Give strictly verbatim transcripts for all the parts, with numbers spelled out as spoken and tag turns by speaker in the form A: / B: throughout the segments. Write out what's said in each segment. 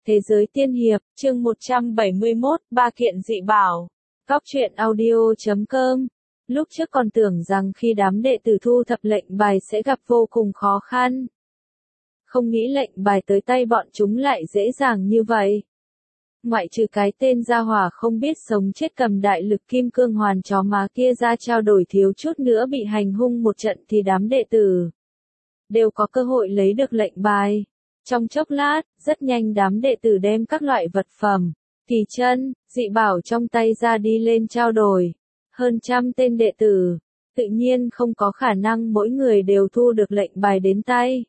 A: Thế giới tiên hiệp, chương một trăm bảy mươi mốt, ba kiện dị bảo. Góc truyện audio chấm com. Lúc trước còn tưởng rằng khi đám đệ tử thu thập lệnh bài sẽ gặp vô cùng khó khăn. Không nghĩ lệnh bài tới tay bọn chúng lại dễ dàng như vậy. Ngoại trừ cái tên gia hỏa không biết sống chết cầm đại lực kim cương hoàn chó má kia ra trao đổi thiếu chút nữa bị hành hung một trận thì đám đệ tử đều có cơ hội lấy được lệnh bài. Trong chốc lát, rất nhanh đám đệ tử đem các loại vật phẩm, kỳ chân, dị bảo trong tay ra đi lên trao đổi. Hơn trăm tên đệ tử, tự nhiên không có khả năng mỗi người đều thu được lệnh bài đến tay.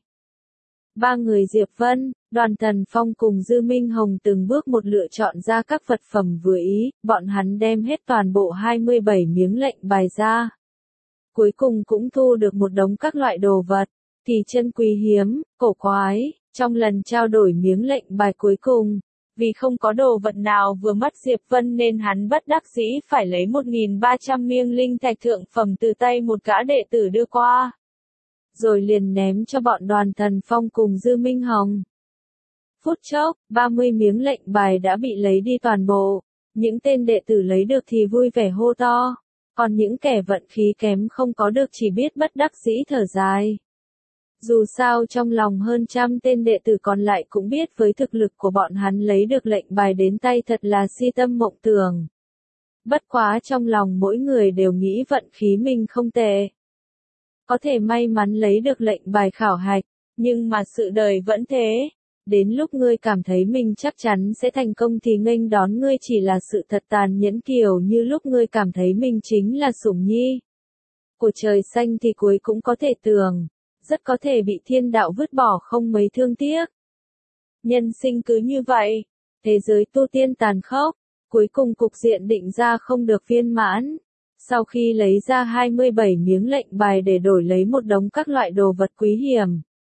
A: Ba người Diệp Vân, Đoàn Thần Phong cùng Dư Minh Hồng từng bước một lựa chọn ra các vật phẩm vừa ý, bọn hắn đem hết toàn bộ hai mươi bảy miếng lệnh bài ra. Cuối cùng cũng thu được một đống các loại đồ vật, kỳ chân quý hiếm, cổ quái. Trong lần trao đổi miếng lệnh bài cuối cùng, vì không có đồ vật nào vừa mắt Diệp Vân nên hắn bất đắc dĩ phải lấy một nghìn ba trăm miếng linh thạch thượng phẩm từ tay một gã đệ tử đưa qua. Rồi liền ném cho bọn Đoàn Thần Phong cùng Dư Minh Hồng. Phút chốc, ba mươi miếng lệnh bài đã bị lấy đi toàn bộ. Những tên đệ tử lấy được thì vui vẻ hô to. Còn những kẻ vận khí kém không có được chỉ biết bất đắc dĩ thở dài. Dù sao trong lòng hơn trăm tên đệ tử còn lại cũng biết với thực lực của bọn hắn lấy được lệnh bài đến tay thật là si tâm mộng tưởng. Bất quá trong lòng mỗi người đều nghĩ vận khí mình không tệ. Có thể may mắn lấy được lệnh bài khảo hạch, nhưng mà sự đời vẫn thế. Đến lúc ngươi cảm thấy mình chắc chắn sẽ thành công thì nghênh đón ngươi chỉ là sự thật tàn nhẫn kiểu như lúc ngươi cảm thấy mình chính là sủng nhi của trời xanh thì cuối cũng có thể tưởng. Rất có thể bị thiên đạo vứt bỏ không mấy thương tiếc. Nhân sinh cứ như vậy, thế giới tu tiên tàn khốc, cuối cùng cục diện định ra không được viên mãn. Sau khi lấy ra hai mươi bảy miếng lệnh bài để đổi lấy một đống các loại đồ vật quý hiểm,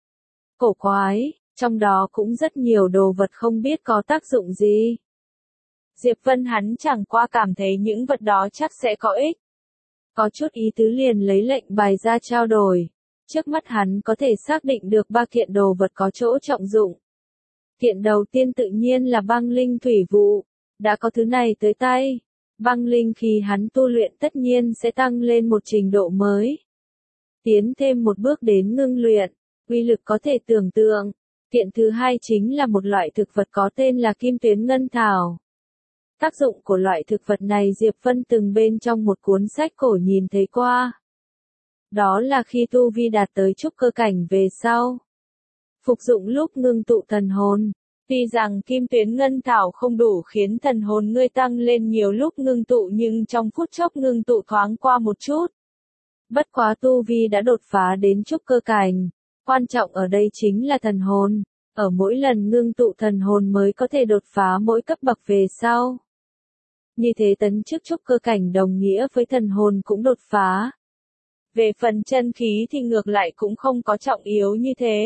A: cổ quái, trong đó cũng rất nhiều đồ vật không biết có tác dụng gì. Diệp Vân hắn chẳng qua cảm thấy những vật đó chắc sẽ có ích. Có chút ý tứ liền lấy lệnh bài ra trao đổi. Trước mắt hắn có thể xác định được ba kiện đồ vật có chỗ trọng dụng. Kiện đầu tiên tự nhiên là băng linh thủy vụ. Đã có thứ này tới tay, băng linh khi hắn tu luyện tất nhiên sẽ tăng lên một trình độ mới. Tiến thêm một bước đến ngưng luyện, uy lực có thể tưởng tượng. Kiện thứ hai chính là một loại thực vật có tên là kim tuyến ngân thảo. Tác dụng của loại thực vật này Diệp Vân từng bên trong một cuốn sách cổ nhìn thấy qua. Đó là khi tu vi đạt tới trúc cơ cảnh về sau. Phục dụng lúc ngưng tụ thần hồn. Tuy rằng kim tuyến ngân thảo không đủ khiến thần hồn ngươi tăng lên nhiều lúc ngưng tụ nhưng trong phút chốc ngưng tụ thoáng qua một chút. Bất quá tu vi đã đột phá đến trúc cơ cảnh. Quan trọng ở đây chính là thần hồn. Ở mỗi lần ngưng tụ thần hồn mới có thể đột phá mỗi cấp bậc về sau. Như thế tấn chức trúc cơ cảnh đồng nghĩa với thần hồn cũng đột phá. Về phần chân khí thì ngược lại cũng không có trọng yếu như thế.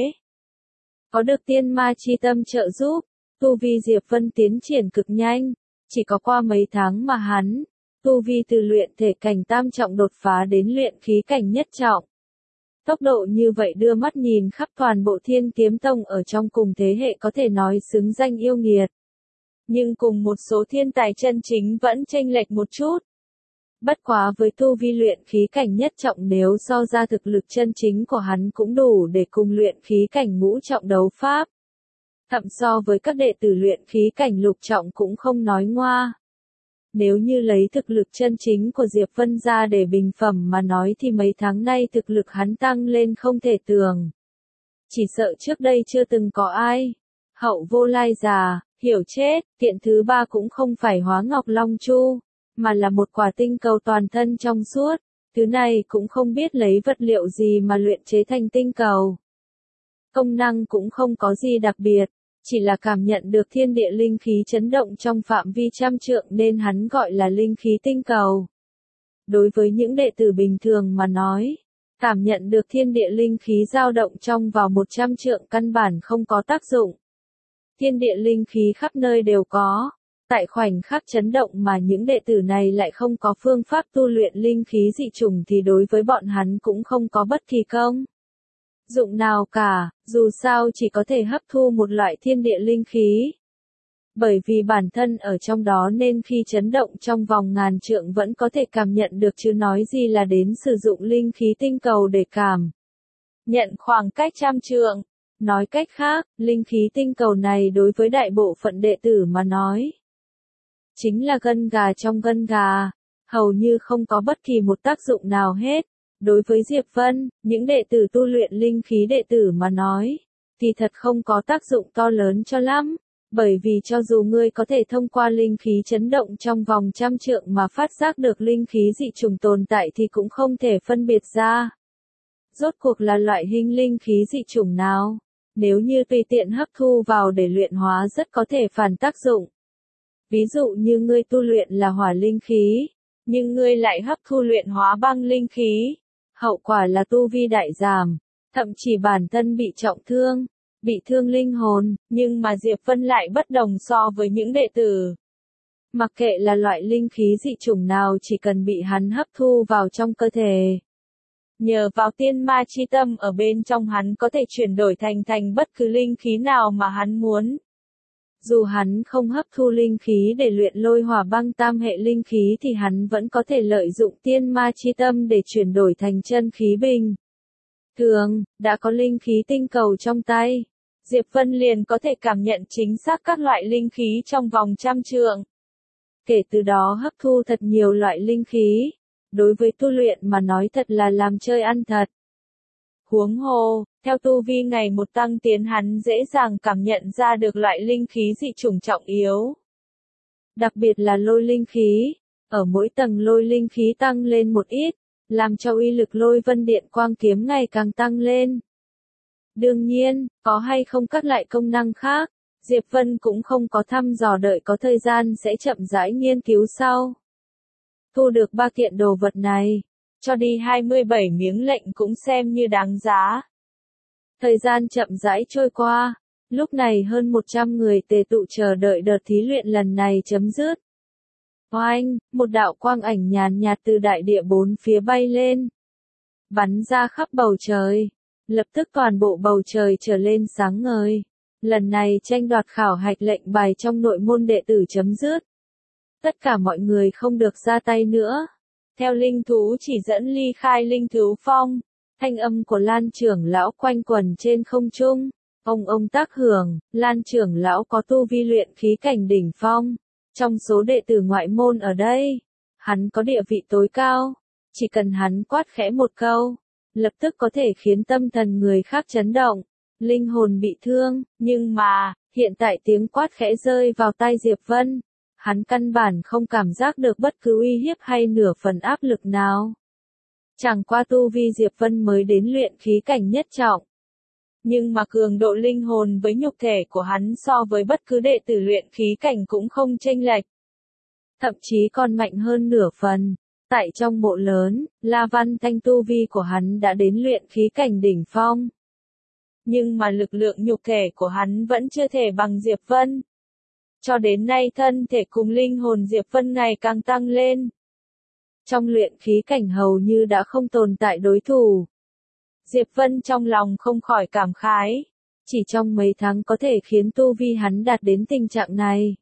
A: Có được tiên ma chi tâm trợ giúp, tu vi Diệp Vân tiến triển cực nhanh, chỉ có qua mấy tháng mà hắn, tu vi từ luyện thể cảnh tam trọng đột phá đến luyện khí cảnh nhất trọng. Tốc độ như vậy đưa mắt nhìn khắp toàn bộ Thiên Kiếm Tông ở trong cùng thế hệ có thể nói xứng danh yêu nghiệt. Nhưng cùng một số thiên tài chân chính vẫn chênh lệch một chút. Bất quá với tu vi luyện khí cảnh nhất trọng nếu so ra thực lực chân chính của hắn cũng đủ để cùng luyện khí cảnh ngũ trọng đấu pháp. Thậm so với các đệ tử luyện khí cảnh lục trọng cũng không nói ngoa. Nếu như lấy thực lực chân chính của Diệp Vân ra để bình phẩm mà nói thì mấy tháng nay thực lực hắn tăng lên không thể tưởng. Chỉ sợ trước đây chưa từng có ai. Hậu vô lai già, hiểu chết, kiện thứ ba cũng không phải hóa ngọc long chu. Mà là một quả tinh cầu toàn thân trong suốt, thứ này cũng không biết lấy vật liệu gì mà luyện chế thành tinh cầu. Công năng cũng không có gì đặc biệt, chỉ là cảm nhận được thiên địa linh khí chấn động trong phạm vi trăm trượng nên hắn gọi là linh khí tinh cầu. Đối với những đệ tử bình thường mà nói, cảm nhận được thiên địa linh khí dao động trong vào một trăm trượng căn bản không có tác dụng. Thiên địa linh khí khắp nơi đều có. Tại khoảnh khắc chấn động mà những đệ tử này lại không có phương pháp tu luyện linh khí dị chủng thì đối với bọn hắn cũng không có bất kỳ công dụng nào cả, dù sao chỉ có thể hấp thu một loại thiên địa linh khí. Bởi vì bản thân ở trong đó nên khi chấn động trong vòng ngàn trượng vẫn có thể cảm nhận được chứ nói gì là đến sử dụng linh khí tinh cầu để cảm nhận khoảng cách trăm trượng. Nói cách khác, linh khí tinh cầu này đối với đại bộ phận đệ tử mà nói, chính là gân gà trong gân gà, hầu như không có bất kỳ một tác dụng nào hết. Đối với Diệp Vân, những đệ tử tu luyện linh khí đệ tử mà nói, thì thật không có tác dụng to lớn cho lắm, bởi vì cho dù ngươi có thể thông qua linh khí chấn động trong vòng trăm trượng mà phát giác được linh khí dị chủng tồn tại thì cũng không thể phân biệt ra rốt cuộc là loại hình linh khí dị chủng nào. Nếu như tùy tiện hấp thu vào để luyện hóa rất có thể phản tác dụng. Ví dụ như ngươi tu luyện là hỏa linh khí, nhưng ngươi lại hấp thu luyện hóa băng linh khí, hậu quả là tu vi đại giảm, thậm chí bản thân bị trọng thương, bị thương linh hồn, nhưng mà Diệp Vân lại bất đồng so với những đệ tử. Mặc kệ là loại linh khí dị chủng nào chỉ cần bị hắn hấp thu vào trong cơ thể, nhờ vào tiên ma chi tâm ở bên trong hắn có thể chuyển đổi thành thành bất cứ linh khí nào mà hắn muốn. Dù hắn không hấp thu linh khí để luyện lôi hỏa băng tam hệ linh khí thì hắn vẫn có thể lợi dụng tiên ma chi tâm để chuyển đổi thành chân khí bình thường. Đã có linh khí tinh cầu trong tay, Diệp Vân liền có thể cảm nhận chính xác các loại linh khí trong vòng trăm trượng. Kể từ đó hấp thu thật nhiều loại linh khí, đối với tu luyện mà nói thật là làm chơi ăn thật. Huống hồ, theo tu vi ngày một tăng tiến hắn dễ dàng cảm nhận ra được loại linh khí dị chủng trọng yếu. Đặc biệt là lôi linh khí, ở mỗi tầng lôi linh khí tăng lên một ít, làm cho uy lực lôi vân điện quang kiếm ngày càng tăng lên. Đương nhiên, có hay không các loại công năng khác, Diệp Vân cũng không có thăm dò, đợi có thời gian sẽ chậm rãi nghiên cứu sau. Thu được ba kiện đồ vật này, cho đi hai mươi bảy miếng lệnh cũng xem như đáng giá. Thời gian chậm rãi trôi qua, lúc này hơn một trăm người tề tụ chờ đợi đợt thí luyện lần này chấm dứt. Oanh, một đạo quang ảnh nhàn nhạt từ đại địa bốn phía bay lên, bắn ra khắp bầu trời, lập tức toàn bộ bầu trời trở lên sáng ngời. Lần này tranh đoạt khảo hạch lệnh bài trong nội môn đệ tử chấm dứt. Tất cả mọi người không được ra tay nữa. Theo linh thú chỉ dẫn ly khai linh thú phong, thanh âm của Lan trưởng lão quanh quần trên không trung. Ông ông tác hưởng, Lan trưởng lão có tu vi luyện khí cảnh đỉnh phong. Trong số đệ tử ngoại môn ở đây, hắn có địa vị tối cao. Chỉ cần hắn quát khẽ một câu, lập tức có thể khiến tâm thần người khác chấn động, linh hồn bị thương. Nhưng mà, hiện tại tiếng quát khẽ rơi vào tai Diệp Vân, hắn căn bản không cảm giác được bất cứ uy hiếp hay nửa phần áp lực nào. Chẳng qua tu vi Diệp Vân mới đến luyện khí cảnh nhất trọng. Nhưng mà cường độ linh hồn với nhục thể của hắn so với bất cứ đệ tử luyện khí cảnh cũng không chênh lệch. Thậm chí còn mạnh hơn nửa phần. Tại trong bộ lớn, La Văn Thanh tu vi của hắn đã đến luyện khí cảnh đỉnh phong. Nhưng mà lực lượng nhục thể của hắn vẫn chưa thể bằng Diệp Vân. Cho đến nay thân thể cùng linh hồn Diệp Vân ngày càng tăng lên. Trong luyện khí cảnh hầu như đã không tồn tại đối thủ. Diệp Vân trong lòng không khỏi cảm khái. Chỉ trong mấy tháng có thể khiến tu vi hắn đạt đến tình trạng này.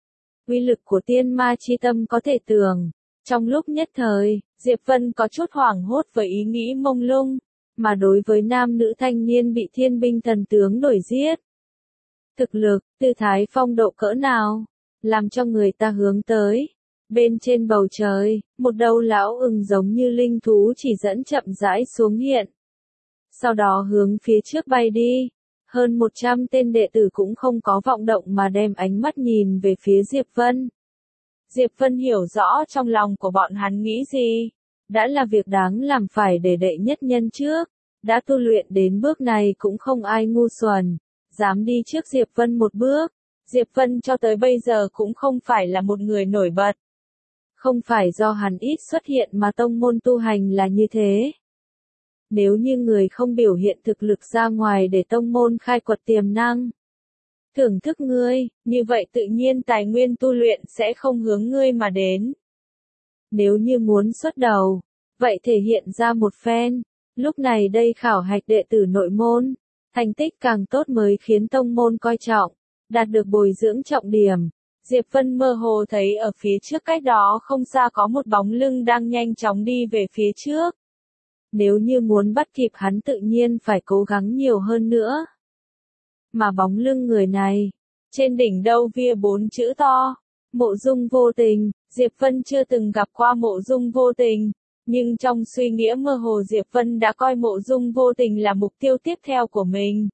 A: Uy lực của tiên ma chi tâm có thể tưởng. Trong lúc nhất thời, Diệp Vân có chút hoảng hốt với ý nghĩ mông lung. Mà đối với nam nữ thanh niên bị thiên binh thần tướng đuổi giết. Thực lực, tư thái phong độ cỡ nào, làm cho người ta hướng tới. Bên trên bầu trời, một đầu lão ưng giống như linh thú chỉ dẫn chậm rãi xuống hiện. Sau đó hướng phía trước bay đi. Hơn một trăm tên đệ tử cũng không có vọng động mà đem ánh mắt nhìn về phía Diệp Vân. Diệp Vân hiểu rõ trong lòng của bọn hắn nghĩ gì. Đã là việc đáng làm phải để đệ nhất nhân trước. Đã tu luyện đến bước này cũng không ai ngu xuẩn. Dám đi trước Diệp Vân một bước. Diệp Vân cho tới bây giờ cũng không phải là một người nổi bật. Không phải do hắn ít xuất hiện mà tông môn tu hành là như thế. Nếu như người không biểu hiện thực lực ra ngoài để tông môn khai quật tiềm năng, thưởng thức ngươi, như vậy tự nhiên tài nguyên tu luyện sẽ không hướng ngươi mà đến. Nếu như muốn xuất đầu, vậy thể hiện ra một phen. Lúc này đây khảo hạch đệ tử nội môn, thành tích càng tốt mới khiến tông môn coi trọng. đạt được bồi dưỡng trọng điểm. Diệp Vân mơ hồ thấy ở phía trước cách đó không xa có một bóng lưng đang nhanh chóng đi về phía trước. Nếu như muốn bắt kịp hắn tự nhiên phải cố gắng nhiều hơn nữa. Mà bóng lưng người này, trên đỉnh đầu via bốn chữ to, Mộ Dung Vô Tình. Diệp Vân chưa từng gặp qua Mộ Dung Vô Tình, nhưng trong suy nghĩ mơ hồ Diệp Vân đã coi Mộ Dung Vô Tình là mục tiêu tiếp theo của mình.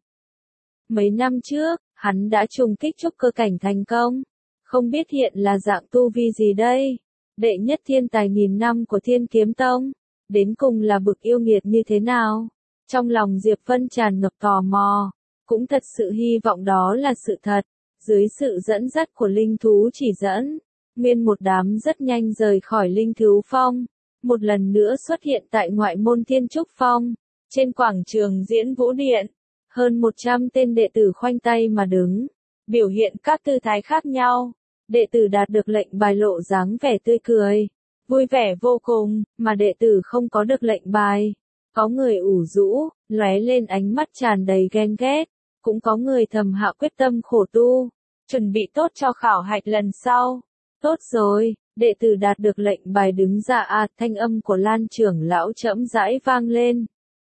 A: Mấy năm trước, hắn đã trùng kích trúc cơ cảnh thành công, không biết hiện là dạng tu vi gì đây. Đệ nhất thiên tài nghìn năm của Thiên Kiếm Tông, đến cùng là bực yêu nghiệt như thế nào? Trong lòng Diệp Vân tràn ngập tò mò, cũng thật sự hy vọng đó là sự thật. Dưới sự dẫn dắt của linh thú chỉ dẫn, nguyên một đám rất nhanh rời khỏi linh thú phong, một lần nữa xuất hiện tại ngoại môn Thiên Trúc Phong, trên quảng trường Diễn Vũ Điện. Hơn một trăm tên đệ tử khoanh tay mà đứng, biểu hiện các tư thái khác nhau. Đệ tử đạt được lệnh bài lộ dáng vẻ tươi cười, vui vẻ vô cùng, mà đệ tử không có được lệnh bài, có người ủ rũ, lóe lên ánh mắt tràn đầy ghen ghét, cũng có người thầm hạ quyết tâm khổ tu, chuẩn bị tốt cho khảo hạch lần sau. Tốt rồi, đệ tử đạt được lệnh bài đứng ra à, thanh âm của Lan trưởng lão chậm rãi vang lên.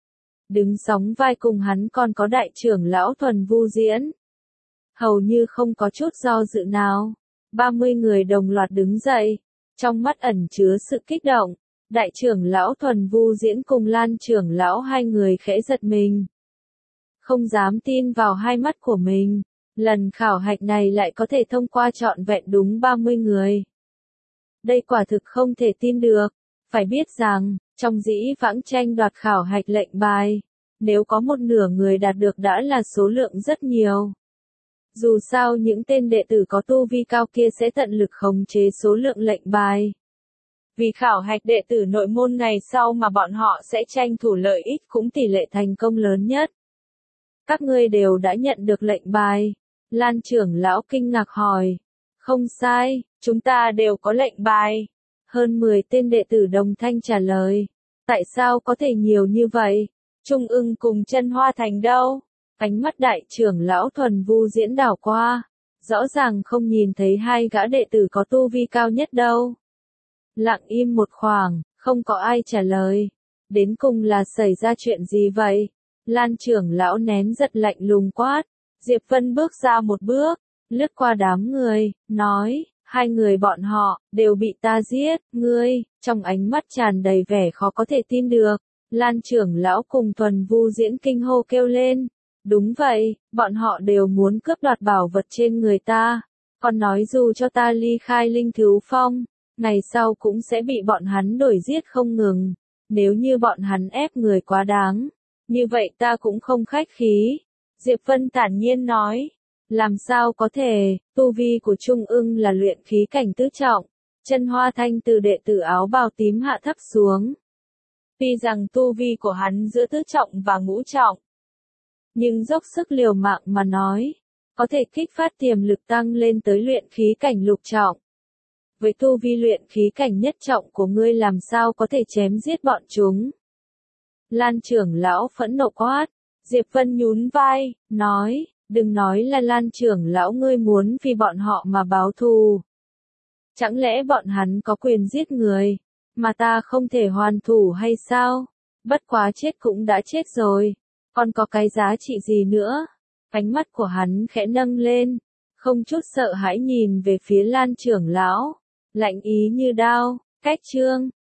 A: Đứng sóng vai cùng hắn còn có đại trưởng lão Thuần Vu Diễn. Hầu như không có chút do dự nào, ba mươi người đồng loạt đứng dậy, trong mắt ẩn chứa sự kích động. Đại trưởng lão Thuần Vu Diễn cùng Lan trưởng lão hai người khẽ giật mình. Không dám tin vào hai mắt của mình, lần khảo hạch này lại có thể thông qua trọn vẹn đúng ba mươi người. Đây quả thực không thể tin được, phải biết rằng, trong dĩ vãng tranh đoạt khảo hạch lệnh bài, nếu có một nửa người đạt được đã là số lượng rất nhiều. Dù sao những tên đệ tử có tu vi cao kia sẽ tận lực khống chế số lượng lệnh bài. Vì khảo hạch đệ tử nội môn ngày sau mà bọn họ sẽ tranh thủ lợi ích cũng tỷ lệ thành công lớn nhất. Các ngươi đều đã nhận được lệnh bài. Lan trưởng lão kinh ngạc hỏi. Không sai, chúng ta đều có lệnh bài. Hơn mười tên đệ tử đồng thanh trả lời. Tại sao có thể nhiều như vậy? Trung ưng cùng Chân Hoa Thành đâu? Ánh mắt đại trưởng lão Thuần Vu Diễn đảo qua. Rõ ràng không nhìn thấy hai gã đệ tử có tu vi cao nhất đâu. Lặng im một khoảng, không có ai trả lời. Đến cùng là xảy ra chuyện gì vậy? Lan trưởng lão nén giật lạnh lùng quát. Diệp Vân bước ra một bước, lướt qua đám người, nói, hai người bọn họ, đều bị ta giết, ngươi, trong ánh mắt tràn đầy vẻ khó có thể tin được. Lan trưởng lão cùng Thuần Vu Diễn kinh hô kêu lên. Đúng vậy, bọn họ đều muốn cướp đoạt bảo vật trên người ta. Còn nói dù cho ta ly khai linh thú phong, ngày sau cũng sẽ bị bọn hắn đuổi giết không ngừng. Nếu như bọn hắn ép người quá đáng, như vậy ta cũng không khách khí. Diệp Vân thản nhiên nói. Làm sao có thể, tu vi của Trung ưng là luyện khí cảnh tứ trọng. Chân Hoa Thanh từ đệ tử áo bào tím hạ thấp xuống. Tuy rằng tu vi của hắn giữa tứ trọng và ngũ trọng, nhưng dốc sức liều mạng mà nói, có thể kích phát tiềm lực tăng lên tới luyện khí cảnh lục trọng. Với tu vi luyện khí cảnh nhất trọng của ngươi làm sao có thể chém giết bọn chúng? Lan trưởng lão phẫn nộ quát. Diệp Vân nhún vai, nói, đừng nói là Lan trưởng lão ngươi muốn vì bọn họ mà báo thù. Chẳng lẽ bọn hắn có quyền giết người, mà ta không thể hoàn thủ hay sao? Bất quá chết cũng đã chết rồi, còn có cái giá trị gì nữa? Ánh mắt của hắn khẽ nâng lên, không chút sợ hãi nhìn về phía Lan trưởng lão, lạnh ý như đao. Cách chương